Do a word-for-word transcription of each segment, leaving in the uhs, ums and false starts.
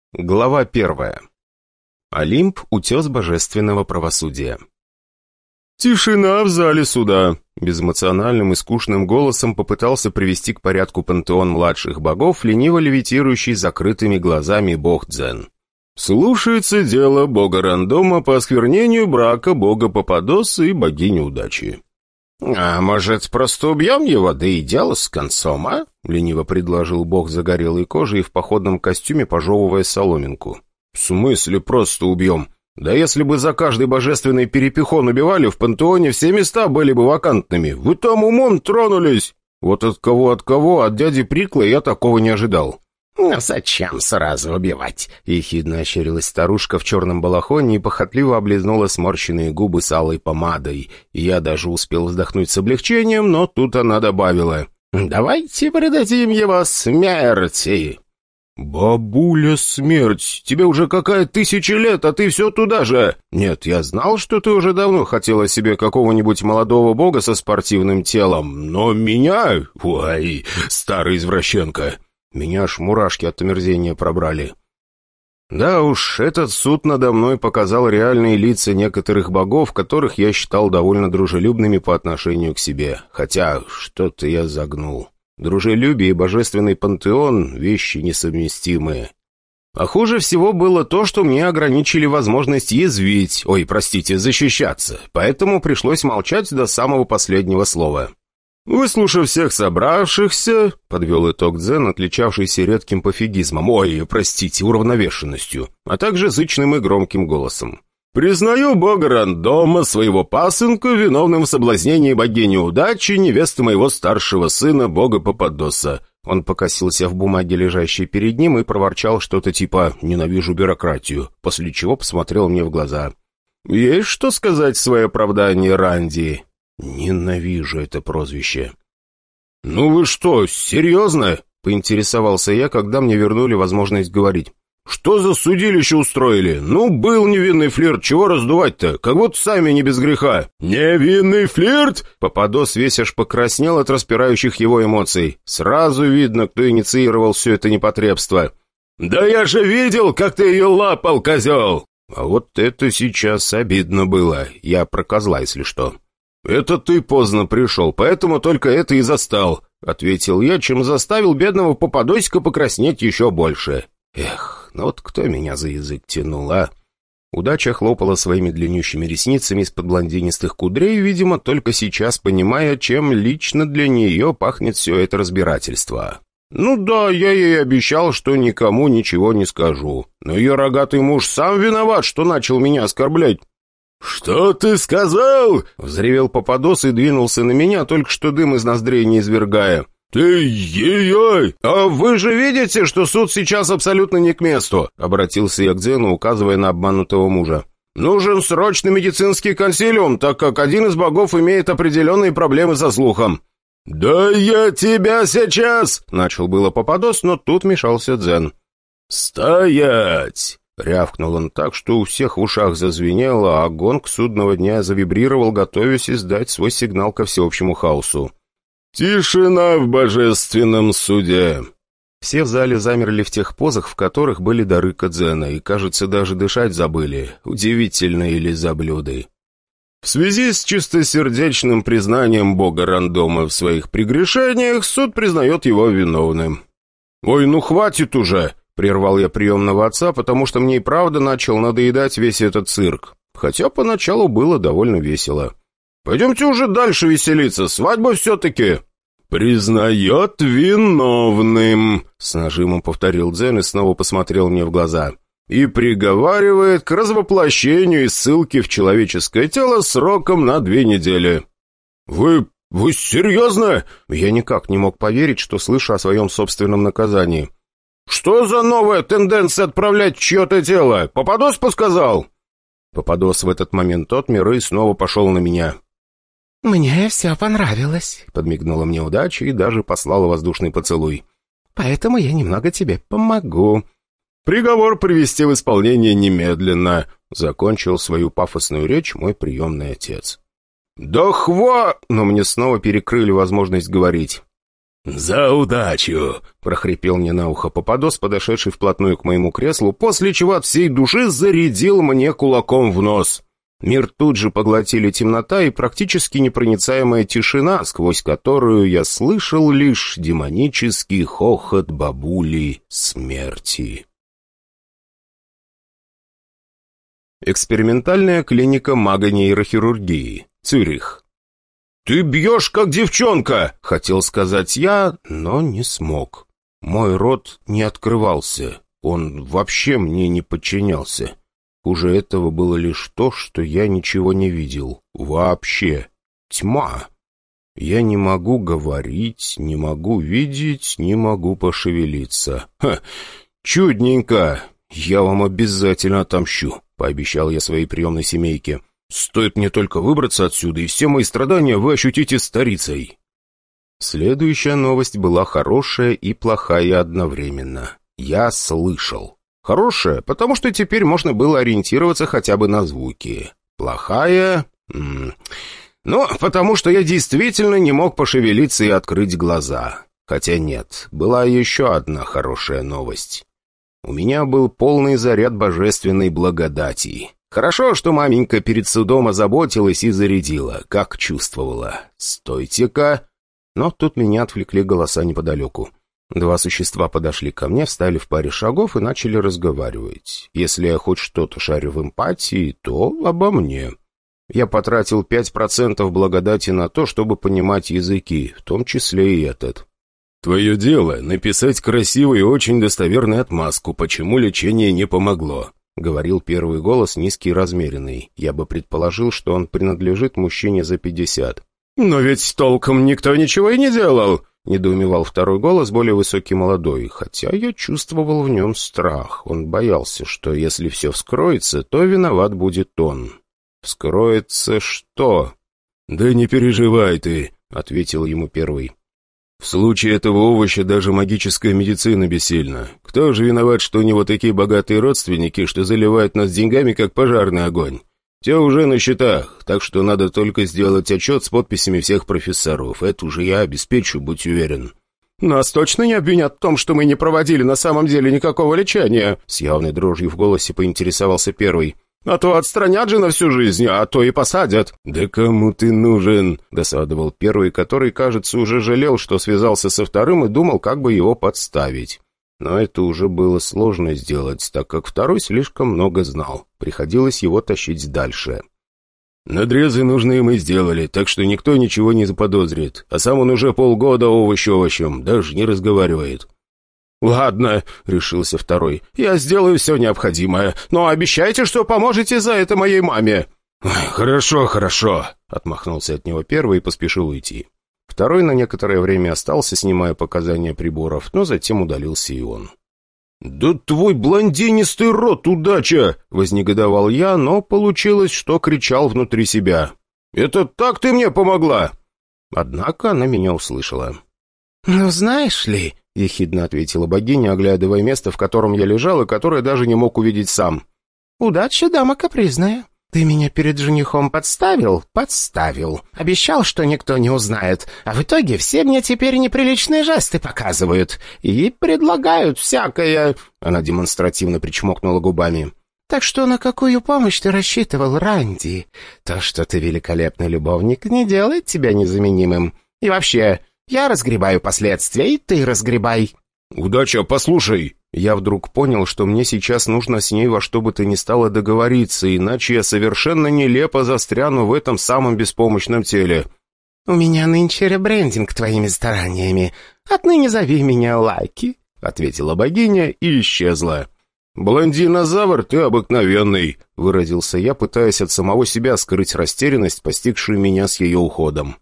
Глава первая. Олимп — утес божественного правосудия. «Тишина в зале суда!» — безэмоциональным и скучным голосом попытался привести к порядку пантеон младших богов, лениво левитирующий закрытыми глазами бог Дзен. «Слушается дело бога рандома по осквернению брака бога Пападоса и богини удачи». «А может, просто убьем его, да и дело с концом, а?» — лениво предложил бог загорелой кожи и в походном костюме, пожевывая соломинку. «В смысле просто убьем? Да если бы за каждый божественный перепихон убивали, в пантеоне все места были бы вакантными. Вы там умом тронулись! Вот от кого от кого, от дяди Прикла я такого не ожидал». «Ну зачем сразу убивать?» — ехидно ощерилась старушка в черном балахоне и похотливо облизнула сморщенные губы с алой помадой. Я даже успел вздохнуть с облегчением, но тут она добавила: «Давайте придадим его смерти». «Бабуля, смерть! Тебе уже какая тысяча лет, а ты все туда же!» «Нет, я знал, что ты уже давно хотела себе какого-нибудь молодого бога со спортивным телом, но меня... Ой, старый извращенка! Меня аж мурашки от омерзения пробрали». Да уж, этот суд надо мной показал реальные лица некоторых богов, которых я считал довольно дружелюбными по отношению к себе. Хотя, что-то я загнул. Дружелюбие и божественный пантеон — вещи несовместимые. А хуже всего было то, что мне ограничили возможность язвить, ой, простите, защищаться, поэтому пришлось молчать до самого последнего слова. «Выслушав всех собравшихся», — подвел итог Дзен, отличавшийся редким пофигизмом, ой, простите, уравновешенностью, а также зычным и громким голосом, «признаю бога рандома, своего пасынка, виновным в соблазнении богини удачи, невесты моего старшего сына, бога Пападоса». Он покосился в бумаге, лежащей перед ним, и проворчал что-то типа «ненавижу бюрократию», после чего посмотрел мне в глаза. «Есть что сказать в свое оправдание, Ранди?» «Ненавижу это прозвище». «Ну вы что, серьезно?» — поинтересовался я, когда мне вернули возможность говорить. «Что за судилище устроили? Ну, был невинный флирт, чего раздувать-то? Как будто сами не без греха». «Невинный флирт?» Пападос весь аж покраснел от распирающих его эмоций. Сразу видно, кто инициировал все это непотребство. «Да я же видел, как ты ее лапал, козел!» А вот это сейчас обидно было. Я про козла, если что. «Это ты поздно пришел, поэтому только это и застал», — ответил я, чем заставил бедного Пападосика покраснеть еще больше. Эх, ну вот кто меня за язык тянул, а? Удача хлопала своими длиннющими ресницами из-под блондинистых кудрей, видимо, только сейчас понимая, чем лично для нее пахнет все это разбирательство. «Ну да, я ей обещал, что никому ничего не скажу. Но ее рогатый муж сам виноват, что начал меня оскорблять». «Что ты сказал?» — взревел Пападос и двинулся на меня, только что дым из ноздрей не извергая. «Ты ей-ей! А вы же видите, что суд сейчас абсолютно не к месту!» — обратился я к Дзену, указывая на обманутого мужа. «Нужен срочный медицинский консилиум, так как один из богов имеет определенные проблемы со слухом». «Да я тебя сейчас!» — начал было Пападос, но тут мешался Дзен. «Стоять!» — рявкнул он так, что у всех в ушах зазвенело, а гонг судного дня завибрировал, готовясь издать свой сигнал ко всеобщему хаосу. «Тишина в божественном суде!» Все в зале замерли в тех позах, в которых были дары Кадзена, и, кажется, даже дышать забыли. Удивительные лизоблюды. В связи с чистосердечным признанием бога рандома в своих прегрешениях, суд признает его виновным. «Ой, ну хватит уже!» — прервал я приемного отца, потому что мне и правда начал надоедать весь этот цирк. Хотя поначалу было довольно весело. «Пойдемте уже дальше веселиться, свадьба все-таки!» «Признает виновным», — с нажимом повторил Дзен и снова посмотрел мне в глаза. «И приговаривает к развоплощению и ссылке в человеческое тело сроком на две недели». «Вы... вы серьезно?» Я никак не мог поверить, что слышу о своем собственном наказании. «Что за новая тенденция отправлять в чье-то тело? Пападос подсказал?» Пападос в этот момент отмер и снова пошел на меня. «Мне все понравилось», — подмигнула мне удача и даже послала воздушный поцелуй. «Поэтому я немного тебе помогу». «Приговор привести в исполнение немедленно», — закончил свою пафосную речь мой приемный отец. «Да хва!» — но мне снова перекрыли возможность говорить. «За удачу!» — прохрипел мне на ухо Попадос, подошедший вплотную к моему креслу, после чего от всей души зарядил мне кулаком в нос. Мир тут же поглотили темнота и практически непроницаемая тишина, сквозь которую я слышал лишь демонический хохот бабули смерти. Экспериментальная клиника магонейрохирургии. Цюрих. «Ты бьешь, как девчонка!» — хотел сказать я, но не смог. Мой рот не открывался. Он вообще мне не подчинялся. Хуже этого было лишь то, что я ничего не видел. Вообще. Тьма. Я не могу говорить, не могу видеть, не могу пошевелиться. Ха! Чудненько! Я вам обязательно отомщу, пообещал я своей приемной семейке. Стоит мне только выбраться отсюда, и все мои страдания вы ощутите старицей. Следующая новость была хорошая и плохая одновременно. Я слышал. Хорошая, потому что теперь можно было ориентироваться хотя бы на звуки. Плохая... М-м, ну, потому что я действительно не мог пошевелиться и открыть глаза. Хотя нет, была еще одна хорошая новость. У меня был полный заряд божественной благодати. Хорошо, что маменька перед судом озаботилась и зарядила, как чувствовала. «Стойте-ка!» Но тут меня отвлекли голоса неподалеку. Два существа подошли ко мне, встали в паре шагов и начали разговаривать. Если я хоть что-то шарю в эмпатии, то обо мне. Я потратил пять процентов благодати на то, чтобы понимать языки, в том числе и этот. «Твое дело — написать красивую и очень достоверную отмазку, почему лечение не помогло», — говорил первый голос, низкий и размеренный. Я бы предположил, что он принадлежит мужчине за пятьдесят. «Но ведь толком никто ничего и не делал», — недоумевал второй голос, более высокий молодой, хотя я чувствовал в нем страх. Он боялся, что если все вскроется, то виноват будет он. «Вскроется что?» «Да не переживай ты», — ответил ему первый. «В случае этого овоща даже магическая медицина бессильна. Кто же виноват, что у него такие богатые родственники, что заливают нас деньгами, как пожарный огонь? Все уже на счетах, так что надо только сделать отчет с подписями всех профессоров. Это уже я обеспечу, будь уверен». «Нас точно не обвинят в том, что мы не проводили на самом деле никакого лечения?» С явной дрожью в голосе поинтересовался первый. «А то отстранят же на всю жизнь, а то и посадят». «Да кому ты нужен?» — досадовал первый, который, кажется, уже жалел, что связался со вторым и думал, как бы его подставить. Но это уже было сложно сделать, так как второй слишком много знал. Приходилось его тащить дальше. «Надрезы нужные мы сделали, так что никто ничего не заподозрит. А сам он уже полгода овощ овощем, даже не разговаривает». «Ладно», — решился второй, — «я сделаю все необходимое, но обещайте, что поможете за это моей маме». «Хорошо, хорошо», — отмахнулся от него первый и поспешил уйти. Второй на некоторое время остался, снимая показания приборов, но затем удалился и он. «Да твой блондинистый рот, удача!» — вознегодовал я, но получилось, что кричал внутри себя. «Это так ты мне помогла!» Однако она меня услышала. «Ну, знаешь ли...» — ехидно ответила богиня, оглядывая место, в котором я лежал, и которое даже не мог увидеть сам. «Удача, дама капризная. Ты меня перед женихом подставил? Подставил. Обещал, что никто не узнает. А в итоге все мне теперь неприличные жесты показывают. И предлагают всякое...» Она демонстративно причмокнула губами. «Так что на какую помощь ты рассчитывал, Ранди? То, что ты великолепный любовник, не делает тебя незаменимым. И вообще, я разгребаю последствия, и ты разгребай». «Удача, послушай!» Я вдруг понял, что мне сейчас нужно с ней во что бы то ни стало договориться, иначе я совершенно нелепо застряну в этом самом беспомощном теле. «У меня нынче ребрендинг твоими стараниями. Отныне зови меня Лаки», — ответила богиня и исчезла. «Блондинозавр, ты обыкновенный», — выразился я, пытаясь от самого себя скрыть растерянность, постигшую меня с ее уходом.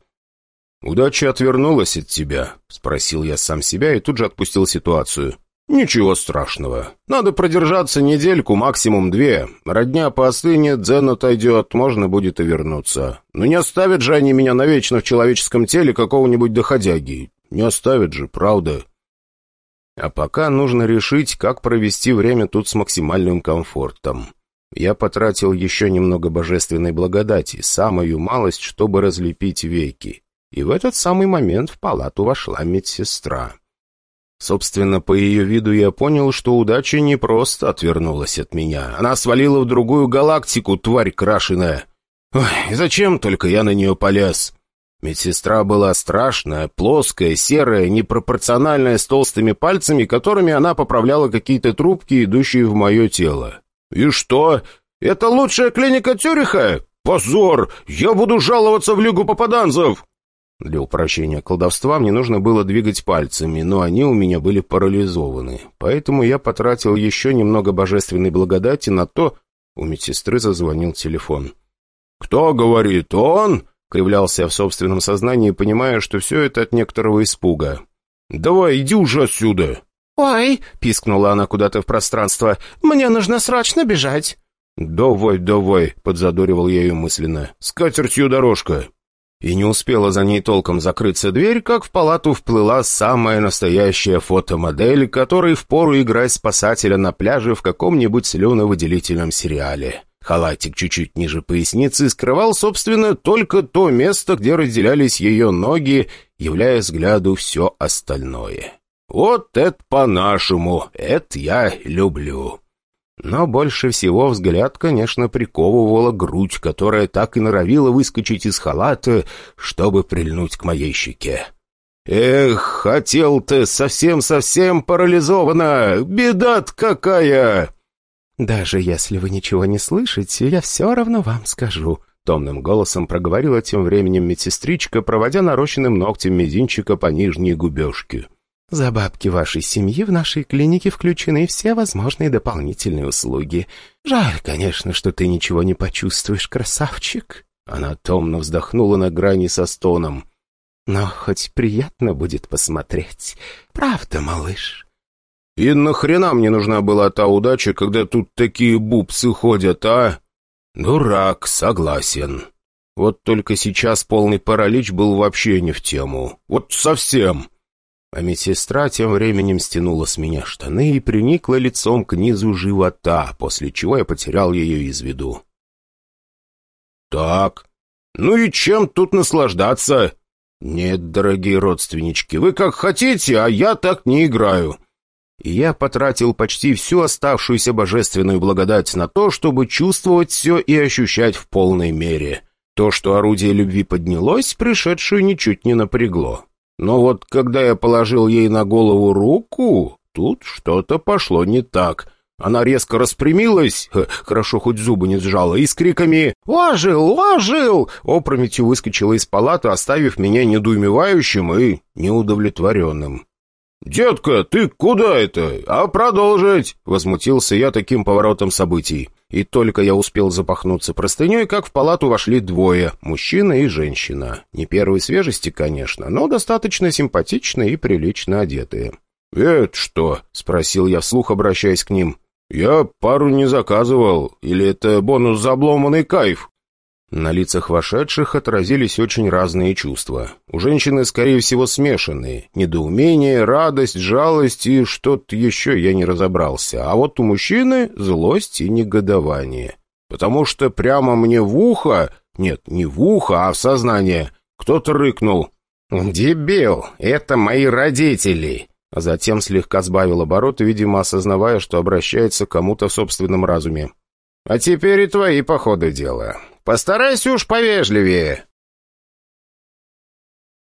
«Удача отвернулась от тебя?» — спросил я сам себя и тут же отпустил ситуацию. «Ничего страшного. Надо продержаться недельку, максимум две. Родня поостынет, дзен отойдет, можно будет и вернуться. Но не оставят же они меня навечно в человеческом теле какого-нибудь доходяги. Не оставят же, правда?» А пока нужно решить, как провести время тут с максимальным комфортом. Я потратил еще немного божественной благодати, самую малость, чтобы разлепить веки. И в этот самый момент в палату вошла медсестра. Собственно, по ее виду я понял, что удача не просто отвернулась от меня. Она свалила в другую галактику, тварь крашеная. Ой, зачем только я на нее полез? Медсестра была страшная, плоская, серая, непропорциональная, с толстыми пальцами, которыми она поправляла какие-то трубки, идущие в мое тело. «И что? Это лучшая клиника Цюриха? Позор! Я буду жаловаться в Лигу попаданцев!» Для упрощения колдовства мне нужно было двигать пальцами, но они у меня были парализованы. Поэтому я потратил еще немного божественной благодати на то... У медсестры зазвонил телефон. «Кто говорит? Он?» — кривлялся я в собственном сознании, понимая, что все это от некоторого испуга. «Давай, иди уже отсюда!» «Ой!» — пискнула она куда-то в пространство. «Мне нужно срочно бежать!» «Давай, давай!» — подзадоривал я ее мысленно. «С катертью дорожка!» И не успела за ней толком закрыться дверь, как в палату вплыла самая настоящая фотомодель, которой впору играть спасателя на пляже в каком-нибудь слюновыделительном сериале. Халатик чуть-чуть ниже поясницы скрывал, собственно, только то место, где разделялись ее ноги, являя взгляду все остальное. Вот это по-нашему, это я люблю. Но больше всего взгляд, конечно, приковывала грудь, которая так и норовила выскочить из халата, чтобы прильнуть к моей щеке. «Эх, хотел-то, совсем-совсем парализована! Беда-то какая!» «Даже если вы ничего не слышите, я все равно вам скажу», — томным голосом проговорила тем временем медсестричка, проводя нарощенным ногтем мизинчика по нижней губежке. «За бабки вашей семьи в нашей клинике включены все возможные дополнительные услуги. Жаль, конечно, что ты ничего не почувствуешь, красавчик». Она томно вздохнула на грани со стоном. «Но хоть приятно будет посмотреть. Правда, малыш?» «И нахрена мне нужна была та удача, когда тут такие бубсы ходят, а?» «Дурак, согласен. Вот только сейчас полный паралич был вообще не в тему. Вот совсем». А медсестра тем временем стянула с меня штаны и приникла лицом к низу живота, после чего я потерял ее из виду. «Так, ну и чем тут наслаждаться?» «Нет, дорогие родственнички, вы как хотите, а я так не играю». И я потратил почти всю оставшуюся божественную благодать на то, чтобы чувствовать все и ощущать в полной мере. То, что орудие любви поднялось, пришедшую ничуть не напрягло. Но вот когда я положил ей на голову руку, тут что-то пошло не так. Она резко распрямилась, хорошо хоть зубы не сжала, и с криками «Ожил! Ожил!» опрометью выскочила из палаты, оставив меня недоумевающим и неудовлетворенным. «Детка, ты куда это? А продолжить?» — возмутился я таким поворотом событий. И только я успел запахнуться простыней, как в палату вошли двое — мужчина и женщина. Не первой свежести, конечно, но достаточно симпатичные и прилично одетые. «Это что?» — спросил я вслух, обращаясь к ним. «Я пару не заказывал. Или это бонус за обломанный кайф?» На лицах вошедших отразились очень разные чувства. У женщины, скорее всего, смешанные. Недоумение, радость, жалость и что-то еще я не разобрался. А вот у мужчины злость и негодование. Потому что прямо мне в ухо... Нет, не в ухо, а в сознание. Кто-то рыкнул. «Дебил, это мои родители!» А затем слегка сбавил обороты, видимо, осознавая, что обращается к кому-то в собственном разуме. «А теперь и твои, по ходу дела. Постарайся уж повежливее».